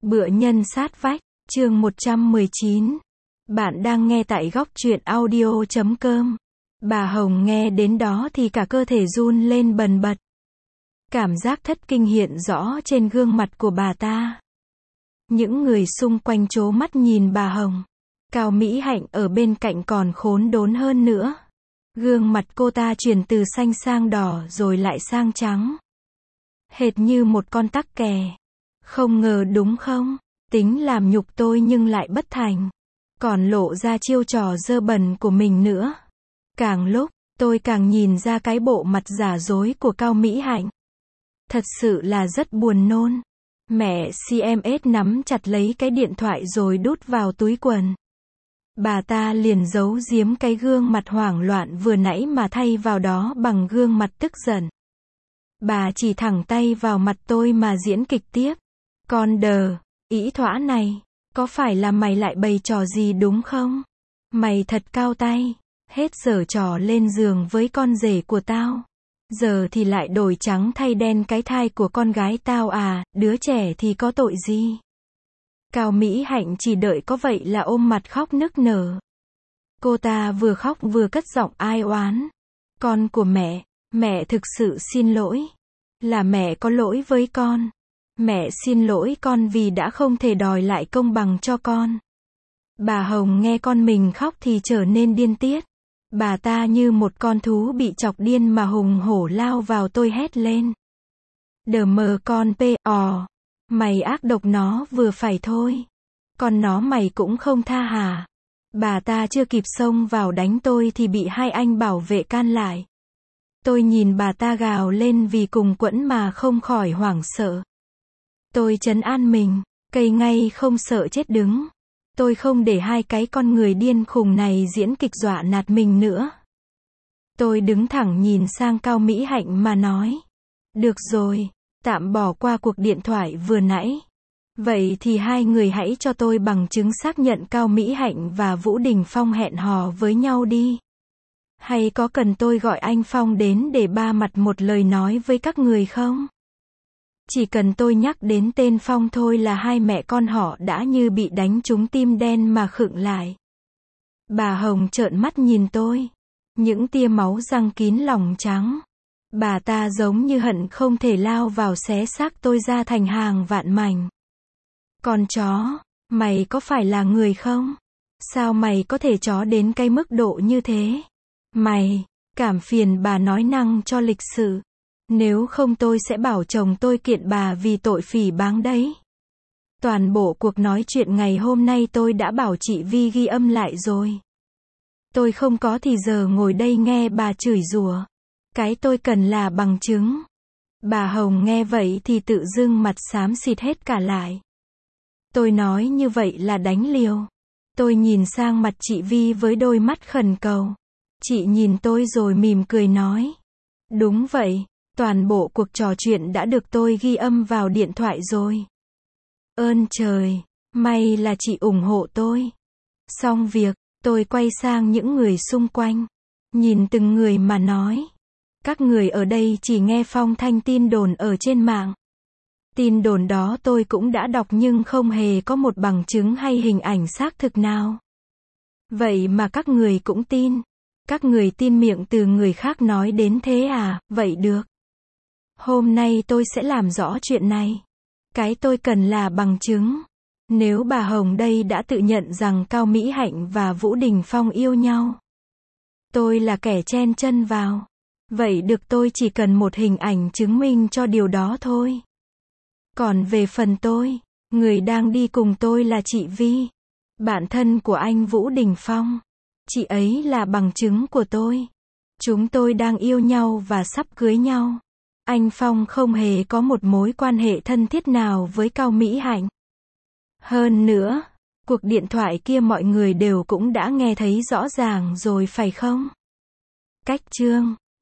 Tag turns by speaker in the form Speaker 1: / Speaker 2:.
Speaker 1: Bữa nhân sát vách, chương 119. Bạn đang nghe tại góc truyện audio.com. Bà Hồng nghe đến đó thì cả cơ thể run lên bần bật. Cảm giác thất kinh hiện rõ trên gương mặt của bà ta. Những người xung quanh trố mắt nhìn bà Hồng. Cao Mỹ Hạnh ở bên cạnh còn khốn đốn hơn nữa. Gương mặt cô ta chuyển từ xanh sang đỏ rồi lại sang trắng. Hệt như một con tắc kè. Không ngờ đúng không? Tính làm nhục tôi nhưng lại bất thành. Còn lộ ra chiêu trò dơ bẩn của mình nữa. Càng lúc, tôi càng nhìn ra cái bộ mặt giả dối của Cao Mỹ Hạnh. Thật sự là rất buồn nôn. Mẹ CMS nắm chặt lấy cái điện thoại rồi đút vào túi quần. Bà ta liền giấu giếm cái gương mặt hoảng loạn vừa nãy mà thay vào đó bằng gương mặt tức giận. Bà chỉ thẳng tay vào mặt tôi mà diễn kịch tiếp. Con đờ, ỷ thỏa này, có phải là mày lại bày trò gì đúng không? Mày thật cao tay, hết giở trò lên giường với con rể của tao. Giờ thì lại đổi trắng thay đen cái thai của con gái tao à, đứa trẻ thì có tội gì? Cao Mỹ Hạnh chỉ đợi có vậy là ôm mặt khóc nức nở. Cô ta vừa khóc vừa cất giọng ai oán. Con của mẹ thực sự xin lỗi. Là mẹ có lỗi với con. Mẹ xin lỗi con vì đã không thể đòi lại công bằng cho con. Bà Hồng nghe con mình khóc thì trở nên điên tiết. Bà ta như một con thú bị chọc điên mà hùng hổ lao vào tôi hét lên. Đờ mờ con P.O. Mày ác độc nó vừa phải thôi. Còn nó mày cũng không tha hả? Bà ta chưa kịp xông vào đánh tôi thì bị hai anh bảo vệ can lại. Tôi nhìn bà ta gào lên vì cùng quẫn mà không khỏi hoảng sợ. Tôi trấn an mình, cây ngay không sợ chết đứng. Tôi không để hai cái con người điên khùng này diễn kịch dọa nạt mình nữa. Tôi đứng thẳng nhìn sang Cao Mỹ Hạnh mà nói. Được rồi, tạm bỏ qua cuộc điện thoại vừa nãy. Vậy thì hai người hãy cho tôi bằng chứng xác nhận Cao Mỹ Hạnh và Vũ Đình Phong hẹn hò với nhau đi. Hay có cần tôi gọi anh Phong đến để ba mặt một lời nói với các người không? Chỉ cần tôi nhắc đến tên Phong thôi là hai mẹ con họ đã như bị đánh trúng tim đen mà khựng lại. Bà Hồng trợn mắt nhìn tôi. Những tia máu răng kín lòng trắng. Bà ta giống như hận không thể lao vào xé xác tôi ra thành hàng vạn mảnh. Con chó, mày có phải là người không? Sao mày có thể chó đến cái mức độ như thế? Mày, cảm phiền bà nói năng cho lịch sự. Nếu không tôi sẽ bảo chồng tôi kiện bà vì tội phỉ báng đấy. Toàn bộ cuộc nói chuyện ngày hôm nay tôi đã bảo chị Vi ghi âm lại rồi. Tôi không có thì giờ ngồi đây nghe bà chửi rủa. Cái tôi cần là bằng chứng. Bà Hồng nghe vậy thì tự dưng mặt xám xịt hết cả lại. Tôi nói như vậy là đánh liều. Tôi nhìn sang mặt chị Vi với đôi mắt khẩn cầu. Chị nhìn tôi rồi mỉm cười nói. Đúng vậy, toàn bộ cuộc trò chuyện đã được tôi ghi âm vào điện thoại rồi. Ơn trời, may là chị ủng hộ tôi. Xong việc, tôi quay sang những người xung quanh. Nhìn từng người mà nói. Các người ở đây chỉ nghe phong thanh tin đồn ở trên mạng. Tin đồn đó tôi cũng đã đọc nhưng không hề có một bằng chứng hay hình ảnh xác thực nào. Vậy mà các người cũng tin. Các người tin miệng từ người khác nói đến thế à? Vậy được. Hôm nay tôi sẽ làm rõ chuyện này. Cái tôi cần là bằng chứng. Nếu bà Hồng đây đã tự nhận rằng Cao Mỹ Hạnh và Vũ Đình Phong yêu nhau. Tôi là kẻ chen chân vào. Vậy được, tôi chỉ cần một hình ảnh chứng minh cho điều đó thôi. Còn về phần tôi, người đang đi cùng tôi là chị Vi. Bạn thân của anh Vũ Đình Phong. Chị ấy là bằng chứng của tôi. Chúng tôi đang yêu nhau và sắp cưới nhau. Anh Phong không hề có một mối quan hệ thân thiết nào với Cao Mỹ Hạnh. Hơn nữa, cuộc điện thoại kia mọi người đều cũng đã nghe thấy rõ ràng rồi phải không? Cách chương